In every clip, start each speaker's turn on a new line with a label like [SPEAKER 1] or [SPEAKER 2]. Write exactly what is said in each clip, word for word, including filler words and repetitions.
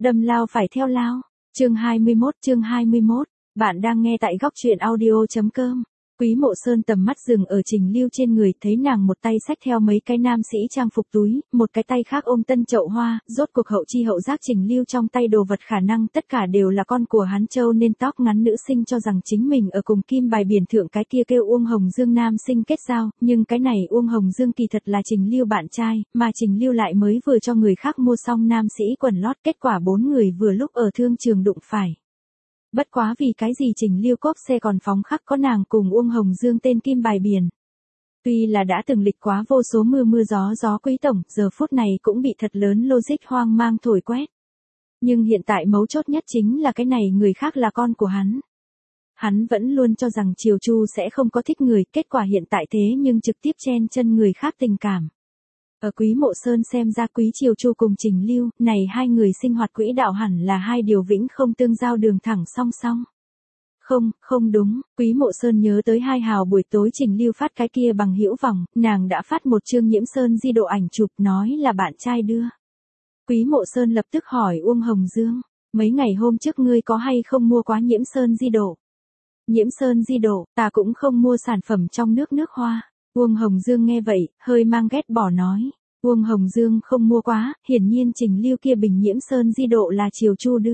[SPEAKER 1] Đâm lao phải theo lao. Chương hai mươi mốt, chương hai mươi mốt. Bạn đang nghe tại góc truyện audio chấm com. Quý Mộ Sơn tầm mắt dừng ở Trình Lưu trên người, thấy nàng một tay xách theo mấy cái nam sĩ trang phục túi, một cái tay khác ôm tân chậu hoa, rốt cuộc hậu chi hậu giác Trình Lưu trong tay đồ vật khả năng tất cả đều là con của hắn, châu nên tóc ngắn nữ sinh cho rằng chính mình ở cùng Kim Bài Biển Thượng cái kia kêu Uông Hồng Dương nam sinh kết giao, nhưng cái này Uông Hồng Dương kỳ thật là Trình Lưu bạn trai, mà Trình Lưu lại mới vừa cho người khác mua xong nam sĩ quần lót, kết quả bốn người vừa lúc ở thương trường đụng phải. Bất quá vì cái gì Trình Lưu cốp xe còn phóng khắc có nàng cùng Uông Hồng Dương tên Kim Bài Biển. Tuy là đã từng lịch quá vô số mưa mưa gió gió Quý tổng, giờ phút này cũng bị thật lớn logic hoang mang thổi quét. Nhưng hiện tại mấu chốt nhất chính là cái này người khác là con của hắn. Hắn vẫn luôn cho rằng Triều Chu sẽ không có thích người, kết quả hiện tại thế nhưng trực tiếp chen chân người khác tình cảm. Ở Quý Mộ Sơn xem ra Quý Triều Chu cùng Trình Lưu, này hai người sinh hoạt quỹ đạo hẳn là hai điều vĩnh không tương giao đường thẳng song song. Không, không đúng, Quý Mộ Sơn nhớ tới hai hào buổi tối Trình Lưu phát cái kia bằng hữu vòng, nàng đã phát một chương Nhiễm Sơn di độ ảnh chụp nói là bạn trai đưa. Quý Mộ Sơn lập tức hỏi Uông Hồng Dương, mấy ngày hôm trước ngươi có hay không mua quá Nhiễm Sơn di độ? Nhiễm Sơn di độ, ta cũng không mua sản phẩm trong nước nước hoa. Uông Hồng Dương nghe vậy, hơi mang ghét bỏ nói. Uông Hồng Dương không mua quá, hiển nhiên Trình Lưu kia bình Nhiễm Sơn di độ là Triều Chu đưa.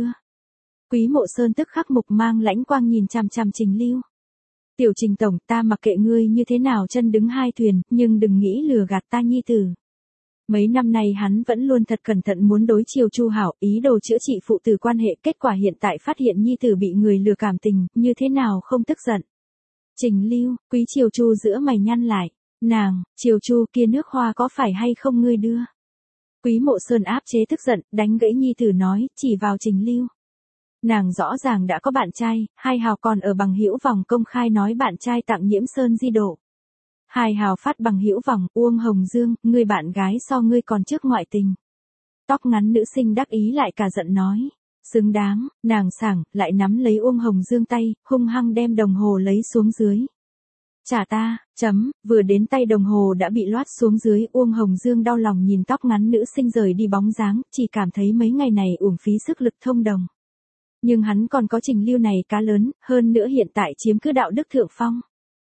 [SPEAKER 1] Quý Mộ Sơn tức khắc mục mang lãnh quang nhìn chằm chằm Trình Lưu. Tiểu Trình tổng, ta mặc kệ ngươi như thế nào chân đứng hai thuyền, nhưng đừng nghĩ lừa gạt ta nhi tử. Mấy năm nay hắn vẫn luôn thật cẩn thận muốn đối Triều Chu hảo, ý đồ chữa trị phụ tử quan hệ, kết quả hiện tại phát hiện nhi tử bị người lừa cảm tình, như thế nào không tức giận. Trình Lưu, Quý Triều Chu giữa mày nhăn lại. Nàng, Triều Chu kia nước hoa có phải hay không ngươi đưa? Quý Mộ Sơn áp chế tức giận, đánh gãy nhi tử nói, chỉ vào Trình Lưu. Nàng rõ ràng đã có bạn trai, hai hào còn ở bằng hữu vòng công khai nói bạn trai tặng Nhiễm Sơn di độ. Hai hào phát bằng hữu vòng, Uông Hồng Dương, ngươi bạn gái so ngươi còn trước ngoại tình. Tóc ngắn nữ sinh đắc ý lại cả giận nói. Xứng đáng, nàng sảng, lại nắm lấy Uông Hồng Dương tay, hung hăng đem đồng hồ lấy xuống dưới. Trả ta, chấm, vừa đến tay đồng hồ đã bị loát xuống dưới, Uông Hồng Dương đau lòng nhìn tóc ngắn nữ sinh rời đi bóng dáng, chỉ cảm thấy mấy ngày này uổng phí sức lực thông đồng. Nhưng hắn còn có Trình Lưu này cá lớn, hơn nữa hiện tại chiếm cứ đạo đức thượng phong.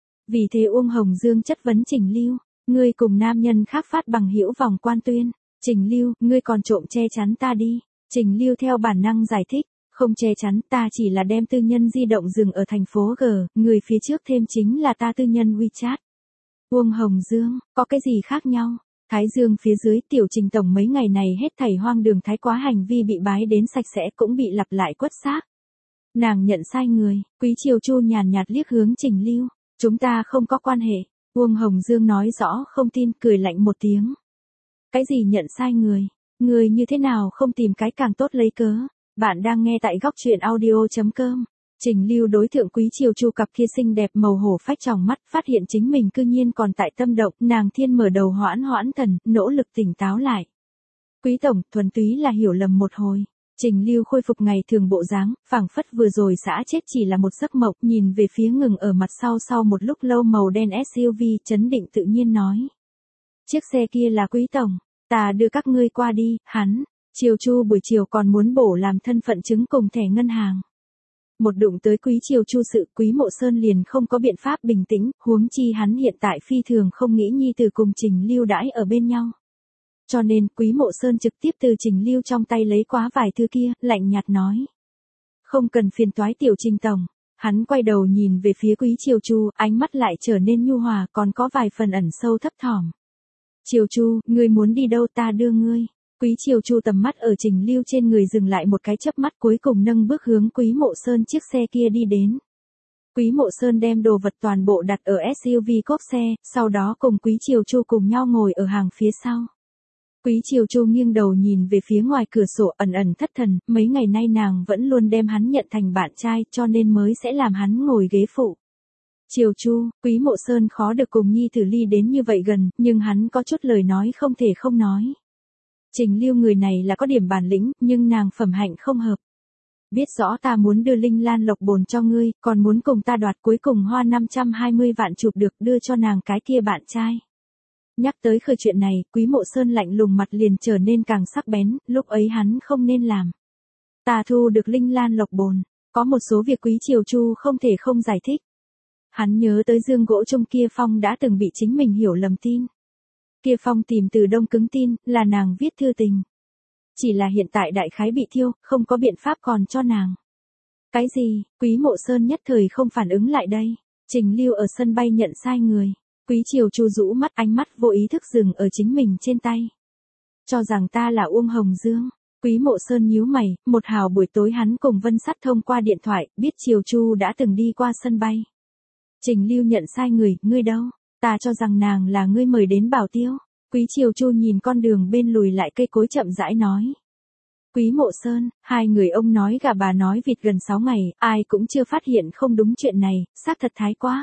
[SPEAKER 1] Vì thế Uông Hồng Dương chất vấn Trình Lưu, ngươi cùng nam nhân khác phát bằng hữu vòng quan tuyên. Trình Lưu, ngươi còn trộm che chắn ta đi. Trình Lưu theo bản năng giải thích, không che chắn, ta chỉ là đem tư nhân di động dừng ở thành phố G, người phía trước thêm chính là ta tư nhân WeChat. Uông Hồng Dương, có cái gì khác nhau? Thái Dương phía dưới, Tiểu Trình tổng mấy ngày này hết thảy hoang đường thái quá, hành vi bị bái đến sạch sẽ cũng bị lặp lại quất xác. Nàng nhận sai người, Quý Triều Chu nhàn nhạt liếc hướng Trình Lưu, chúng ta không có quan hệ. Uông Hồng Dương nói rõ không tin, cười lạnh một tiếng. Cái gì nhận sai người? Người như thế nào không tìm cái càng tốt lấy cớ? Bạn đang nghe tại góc truyện audio chấm com. Trình Lưu đối thượng Quý Triều Chu cặp kia xinh đẹp màu hổ phách tròng mắt, phát hiện chính mình cư nhiên còn tại tâm động, nàng thiên mở đầu hoãn hoãn thần, nỗ lực tỉnh táo lại. Quý tổng, thuần túy là hiểu lầm một hồi. Trình Lưu khôi phục ngày thường bộ dáng, phảng phất vừa rồi xã chết chỉ là một giấc mộng, nhìn về phía ngừng ở mặt sau sau một lúc lâu màu đen ét u vê, chấn định tự nhiên nói. Chiếc xe kia là Quý tổng, ta đưa các ngươi qua đi, hắn. Triều Chu buổi chiều còn muốn bổ làm thân phận chứng cùng thẻ ngân hàng. Một đụng tới Quý Triều Chu sự, Quý Mộ Sơn liền không có biện pháp bình tĩnh, huống chi hắn hiện tại phi thường không nghĩ nhi tử cùng Trình Lưu đãi ở bên nhau. Cho nên, Quý Mộ Sơn trực tiếp từ Trình Lưu trong tay lấy quá vài thứ kia, lạnh nhạt nói. Không cần phiền toái Tiểu Trình tổng. Hắn quay đầu nhìn về phía Quý Triều Chu, ánh mắt lại trở nên nhu hòa, còn có vài phần ẩn sâu thấp thỏm. Triều Chu, ngươi muốn đi đâu ta đưa ngươi. Quý Triều Chu tầm mắt ở Trình Lưu trên người dừng lại một cái chớp mắt, cuối cùng nâng bước hướng Quý Mộ Sơn chiếc xe kia đi đến. Quý Mộ Sơn đem đồ vật toàn bộ đặt ở ét u vê cốp xe, sau đó cùng Quý Triều Chu cùng nhau ngồi ở hàng phía sau. Quý Triều Chu nghiêng đầu nhìn về phía ngoài cửa sổ, ẩn ẩn thất thần, mấy ngày nay nàng vẫn luôn đem hắn nhận thành bạn trai, cho nên mới sẽ làm hắn ngồi ghế phụ. Triều Chu, Quý Mộ Sơn khó được cùng nhi tử ly đến như vậy gần, nhưng hắn có chút lời nói không thể không nói. Trình Lưu người này là có điểm bản lĩnh, nhưng nàng phẩm hạnh không hợp. Biết rõ ta muốn đưa Linh Lan Lộc Bồn cho ngươi, còn muốn cùng ta đoạt cuối cùng hoa năm trăm hai mươi vạn chụp được đưa cho nàng cái kia bạn trai. Nhắc tới khởi chuyện này, Quý Mộ Sơn lạnh lùng mặt liền trở nên càng sắc bén, lúc ấy hắn không nên làm. Ta thu được linh lan lộc bồn, có một số việc Quý Triều Chu không thể không giải thích. Hắn nhớ tới dương gỗ chung kia phong đã từng bị chính mình hiểu lầm tin. Kia phong tìm từ đông cứng tin, là nàng viết thư tình. Chỉ là hiện tại đại khái bị thiêu, không có biện pháp còn cho nàng. Cái gì, Quý Mộ Sơn nhất thời không phản ứng lại đây. Trình Lưu ở sân bay nhận sai người. Quý Triều Chu rũ mắt, ánh mắt vô ý thức dừng ở chính mình trên tay. Cho rằng ta là Uông Hồng Dương. Quý Mộ Sơn nhíu mày, một hào buổi tối hắn cùng Vân Sắt thông qua điện thoại, biết Triều Chu đã từng đi qua sân bay. Trình Lưu nhận sai người, ngươi đâu? Ta cho rằng nàng là ngươi mời đến bảo tiêu. Quý Triều Chu nhìn con đường bên lùi lại cây cối chậm rãi nói. Quý Mộ Sơn, hai người ông nói gà bà nói vịt gần sáu ngày, ai cũng chưa phát hiện không đúng chuyện này, xác thật thái quá.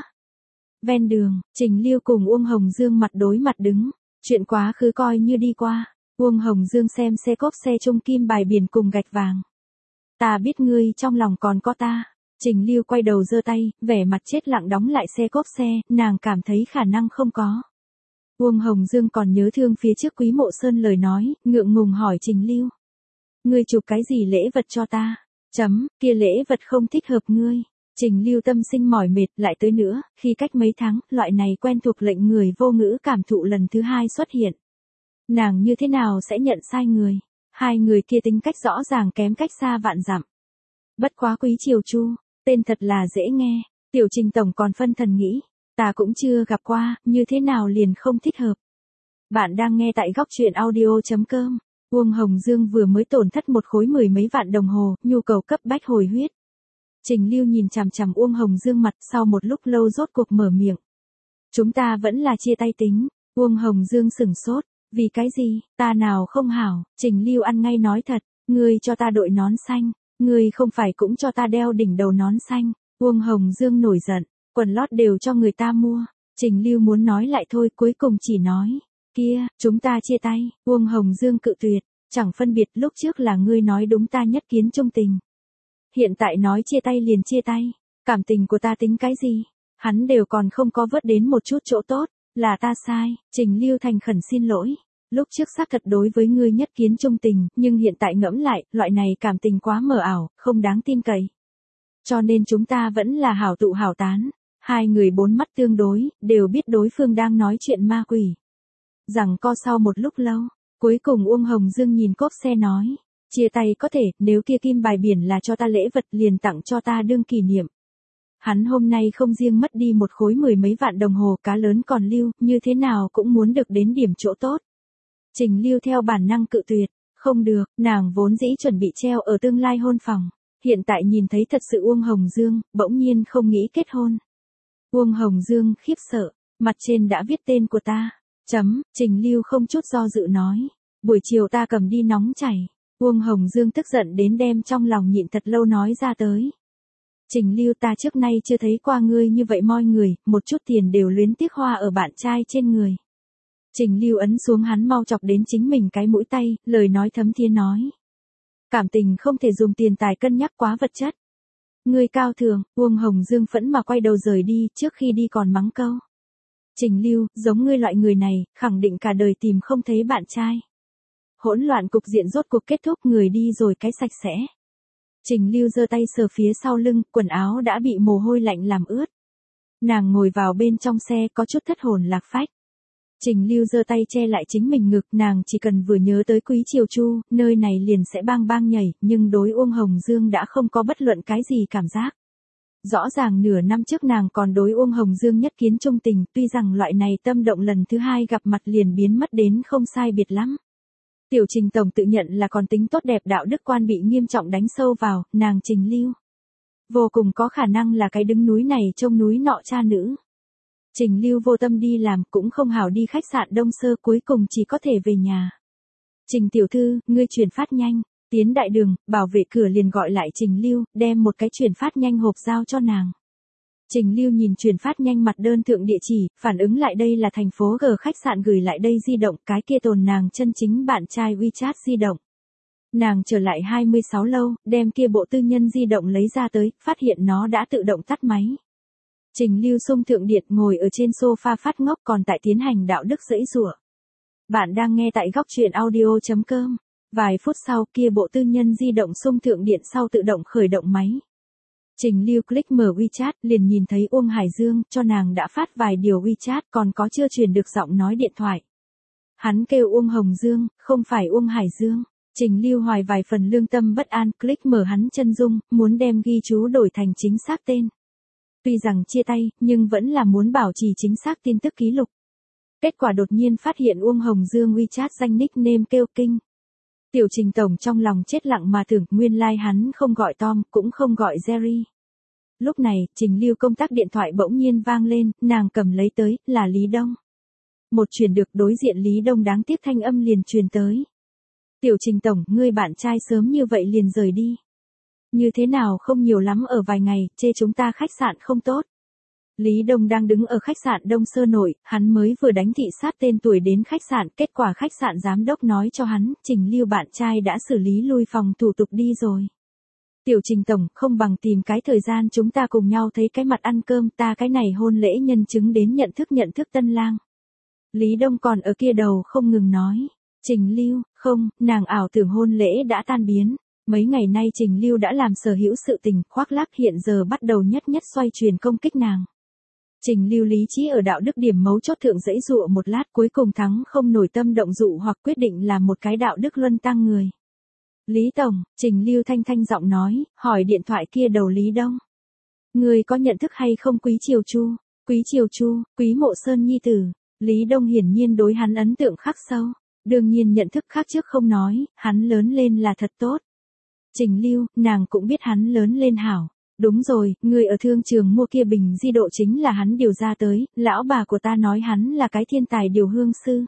[SPEAKER 1] Ven đường, Trình Lưu cùng Uông Hồng Dương mặt đối mặt đứng, chuyện quá khứ coi như đi qua. Uông Hồng Dương xem xe cốp xe trung kim bài biển cùng gạch vàng. Ta biết ngươi trong lòng còn có ta. Trình Lưu quay đầu giơ tay, vẻ mặt chết lặng đóng lại xe cốp xe, nàng cảm thấy khả năng không có. Uông Hồng Dương còn nhớ thương phía trước Quý Mộ Sơn lời nói, ngượng ngùng hỏi Trình Lưu. Ngươi chụp cái gì lễ vật cho ta? Chấm, kia lễ vật không thích hợp ngươi. Trình Lưu tâm sinh mỏi mệt lại tới nữa, khi cách mấy tháng, loại này quen thuộc lệnh người vô ngữ cảm thụ lần thứ hai xuất hiện. Nàng như thế nào sẽ nhận sai người? Hai người kia tính cách rõ ràng kém cách xa vạn dặm. Bất quá Quý Triều Chu, tên thật là dễ nghe, Tiểu Trình tổng còn phân thần nghĩ, ta cũng chưa gặp qua, như thế nào liền không thích hợp. Bạn đang nghe tại góc truyện audio chấm com. Uông Hồng Dương vừa mới tổn thất một khối mười mấy vạn đồng hồ, nhu cầu cấp bách hồi huyết. Trình Lưu nhìn chằm chằm Uông Hồng Dương mặt, sau một lúc lâu rốt cuộc mở miệng. Chúng ta vẫn là chia tay tính. Uông Hồng Dương sửng sốt, vì cái gì, ta nào không hảo. Trình Lưu ăn ngay nói thật, ngươi cho ta đội nón xanh, ngươi không phải cũng cho ta đeo đỉnh đầu nón xanh. Uông Hồng Dương nổi giận, quần lót đều cho người ta mua. Trình Lưu muốn nói lại thôi, cuối cùng chỉ nói, kia, chúng ta chia tay. Uông Hồng Dương cự tuyệt, chẳng phân biệt, lúc trước là ngươi nói đúng ta nhất kiến trung tình. Hiện tại nói chia tay liền chia tay, cảm tình của ta tính cái gì, hắn đều còn không có vớt đến một chút chỗ tốt, là ta sai. Trình Lưu thành khẩn xin lỗi, lúc trước xác thật đối với ngươi nhất kiến trung tình, nhưng hiện tại ngẫm lại, loại này cảm tình quá mờ ảo, không đáng tin cậy. Cho nên chúng ta vẫn là hảo tụ hảo tán. Hai người bốn mắt tương đối, đều biết đối phương đang nói chuyện ma quỷ. Rằng co sau một lúc lâu, cuối cùng Uông Hồng Dương nhìn cốp xe nói, chia tay có thể, nếu kia kim bài biển là cho ta lễ vật liền tặng cho ta đương kỷ niệm. Hắn hôm nay không riêng mất đi một khối mười mấy vạn đồng hồ cá lớn còn lưu, như thế nào cũng muốn được đến điểm chỗ tốt. Trình Lưu theo bản năng cự tuyệt, không được, nàng vốn dĩ chuẩn bị treo ở tương lai hôn phòng. Hiện tại nhìn thấy thật sự Uông Hồng Dương, bỗng nhiên không nghĩ kết hôn. Uông Hồng Dương khiếp sợ, mặt trên đã viết tên của ta. Chấm, Trình Lưu không chút do dự nói. Buổi chiều ta cầm đi nóng chảy. Uông Hồng Dương tức giận đến đem trong lòng nhịn thật lâu nói ra tới. Trình Lưu, ta trước nay chưa thấy qua ngươi như vậy moi người, một chút tiền đều luyến tiếc hoa ở bạn trai trên người. Trình Lưu ấn xuống hắn mau chọc đến chính mình cái mũi tay, lời nói thấm thía nói. Cảm tình không thể dùng tiền tài cân nhắc quá vật chất. Ngươi cao thường. Uông Hồng Dương phẫn mà quay đầu rời đi, trước khi đi còn mắng câu. Trình Lưu, giống ngươi loại người này, khẳng định cả đời tìm không thấy bạn trai. Hỗn loạn cục diện rốt cuộc kết thúc, người đi rồi cái sạch sẽ. Trình Lưu giơ tay sờ phía sau lưng, quần áo đã bị mồ hôi lạnh làm ướt. Nàng ngồi vào bên trong xe có chút thất hồn lạc phách. Trình Lưu giơ tay che lại chính mình ngực, nàng chỉ cần vừa nhớ tới Quý Triều Chu, nơi này liền sẽ bang bang nhảy, nhưng đối Uông Hồng Dương đã không có bất luận cái gì cảm giác. Rõ ràng nửa năm trước nàng còn đối Uông Hồng Dương nhất kiến trung tình, tuy rằng loại này tâm động lần thứ hai gặp mặt liền biến mất đến không sai biệt lắm. Tiểu Trình tổng tự nhận là còn tính tốt đẹp, đạo đức quan bị nghiêm trọng đánh sâu vào, nàng Trình Lưu vô cùng có khả năng là cái đứng núi này trông núi nọ cha nữ. Trình Lưu vô tâm đi làm, cũng không hảo đi khách sạn Đông Sơ, cuối cùng chỉ có thể về nhà. Trình tiểu thư, ngươi chuyển phát nhanh. Tiến đại đường, bảo vệ cửa liền gọi lại Trình Lưu, đem một cái chuyển phát nhanh hộp giao cho nàng. Trình Lưu nhìn chuyển phát nhanh mặt đơn thượng địa chỉ, phản ứng lại đây là thành phố G khách sạn gửi lại đây di động, cái kia tồn nàng chân chính bạn trai WeChat di động. Nàng trở lại hai mươi sáu lâu, đem kia bộ tư nhân di động lấy ra tới, phát hiện nó đã tự động tắt máy. Trình Lưu xung thượng điện, ngồi ở trên sofa phát ngốc, còn tại tiến hành đạo đức giãy giụa. Bạn đang nghe tại góc truyện audio chấm com. Vài phút sau kia bộ tư nhân di động xung thượng điện sau tự động khởi động máy. Trình Lưu click mở WeChat liền nhìn thấy Uông Hải Dương cho nàng đã phát vài điều WeChat còn có chưa truyền được giọng nói điện thoại. Hắn kêu Uông Hồng Dương, không phải Uông Hải Dương. Trình Lưu hoài vài phần lương tâm bất an click mở hắn chân dung, muốn đem ghi chú đổi thành chính xác tên. Tuy rằng chia tay, nhưng vẫn là muốn bảo trì chính xác tin tức ký lục. Kết quả đột nhiên phát hiện Uông Hồng Dương WeChat danh nickname kêu Kinh. Tiểu Trình tổng trong lòng chết lặng mà tưởng nguyên lai like hắn không gọi Tom, cũng không gọi Jerry. Lúc này, Trình Lưu công tắc điện thoại bỗng nhiên vang lên, nàng cầm lấy tới, là Lý Đông. Một truyền được đối diện Lý Đông đáng tiếc thanh âm liền truyền tới. Tiểu Trình tổng, ngươi bạn trai sớm như vậy liền rời đi. Như thế nào không nhiều lắm ở vài ngày, chê chúng ta khách sạn không tốt. Lý Đông đang đứng ở khách sạn Đông Sơ Nội, hắn mới vừa đánh thị sát tên tuổi đến khách sạn, kết quả khách sạn giám đốc nói cho hắn, Trình Lưu bạn trai đã xử lý lui phòng thủ tục đi rồi. Tiểu Trình tổng, không bằng tìm cái thời gian chúng ta cùng nhau thấy cái mặt ăn cơm, ta cái này hôn lễ nhân chứng đến nhận thức nhận thức tân lang. Lý Đông còn ở kia đầu không ngừng nói, Trình Lưu, không, nàng ảo tưởng hôn lễ đã tan biến. Mấy ngày nay Trình Lưu đã làm sở hữu sự tình, khoác lác hiện giờ bắt đầu nhất nhất xoay truyền công kích nàng. Trình Lưu lý trí ở đạo đức điểm mấu chốt thượng dãy dụa một lát cuối cùng thắng không nổi tâm động dụ hoặc quyết định làm một cái đạo đức luân tăng người. Lý Tổng, Trình Lưu thanh thanh giọng nói, hỏi điện thoại kia đầu Lý Đông. Người có nhận thức hay không Quý Triều Chu? Quý Triều Chu, Quý Mộ Sơn nhi tử. Lý Đông hiển nhiên đối hắn ấn tượng khắc sâu. Đương nhiên nhận thức khác trước không nói, hắn lớn lên là thật tốt. Trình Lưu, nàng cũng biết hắn lớn lên hảo. Đúng rồi, người ở thương trường mua kia bình di độ chính là hắn điều ra tới, lão bà của ta nói hắn là cái thiên tài điều hương sư.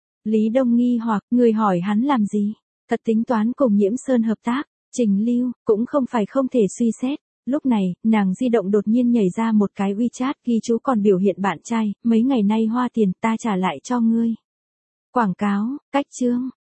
[SPEAKER 1] Lý Đông nghi hoặc, người hỏi hắn làm gì? Thật tính toán cùng Nhiễm Sơn hợp tác. Trình Lưu, cũng không phải không thể suy xét. Lúc này, nàng di động đột nhiên nhảy ra một cái WeChat ghi chú còn biểu hiện bạn trai, mấy ngày nay hoa tiền ta trả lại cho ngươi. Quảng cáo, cách chương.